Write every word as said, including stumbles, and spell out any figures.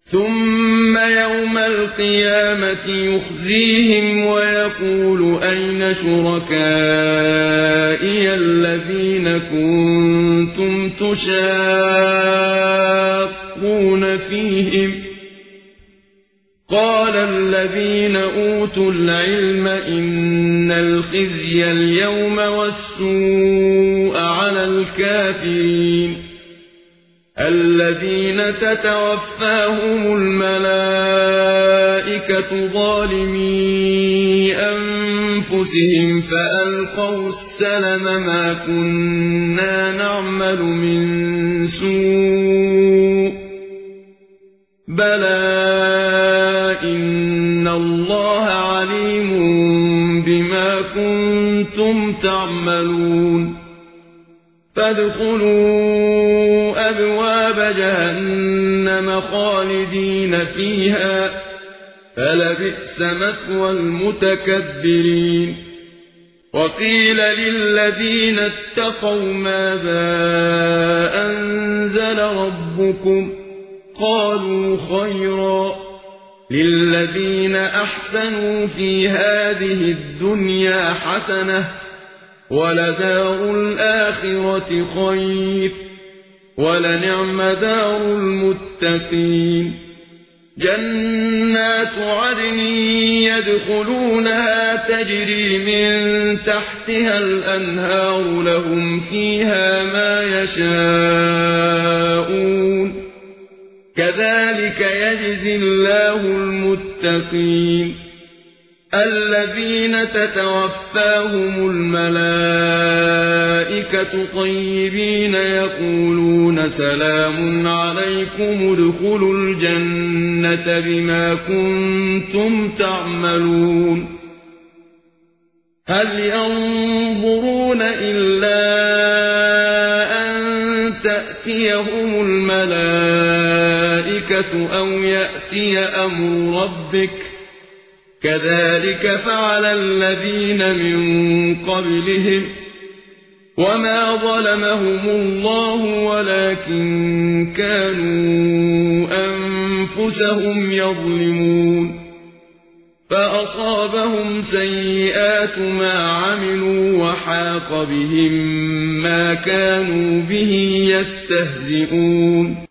ثم يوم القيامة يخزيهم ويقول أين شركائي الذين كنتم تشاقون فيهم قال الذين أوتوا العلم إن الخزي اليوم والسوء على الكافرين الذين تتوفاهم الملائكة ظالمي أنفسهم فألقوا السلم ما كنا نعمل من سوء بلى إن الله عليم بما كنتم تعملون فادخلوا أبواب جهنم خالدين فيها فلبئس مثوى المتكبرين وقيل للذين اتقوا ماذا أنزل ربكم قالوا خيرا للذين أحسنوا في هذه الدنيا حسنة ولدار الآخرة خير ولنعم دار المتقين جنات عدن يدخلونها تجري من تحتها الأنهار لهم فيها ما يشاءون كذلك يجزي الله المتقين الذين تتوفاهم الملائكة طيبين يقولون سلام عليكم ادخلوا الجنة بما كنتم تعملون هل ينظرون إلا أن تأتيهم الملائكة أو يأتي أمر ربك كذلك فعل الذين من قبلهم وما ظلمهم الله ولكن كانوا أنفسهم يظلمون فأصابهم سيئات ما عملوا وحاق بهم ما كانوا به يستهزئون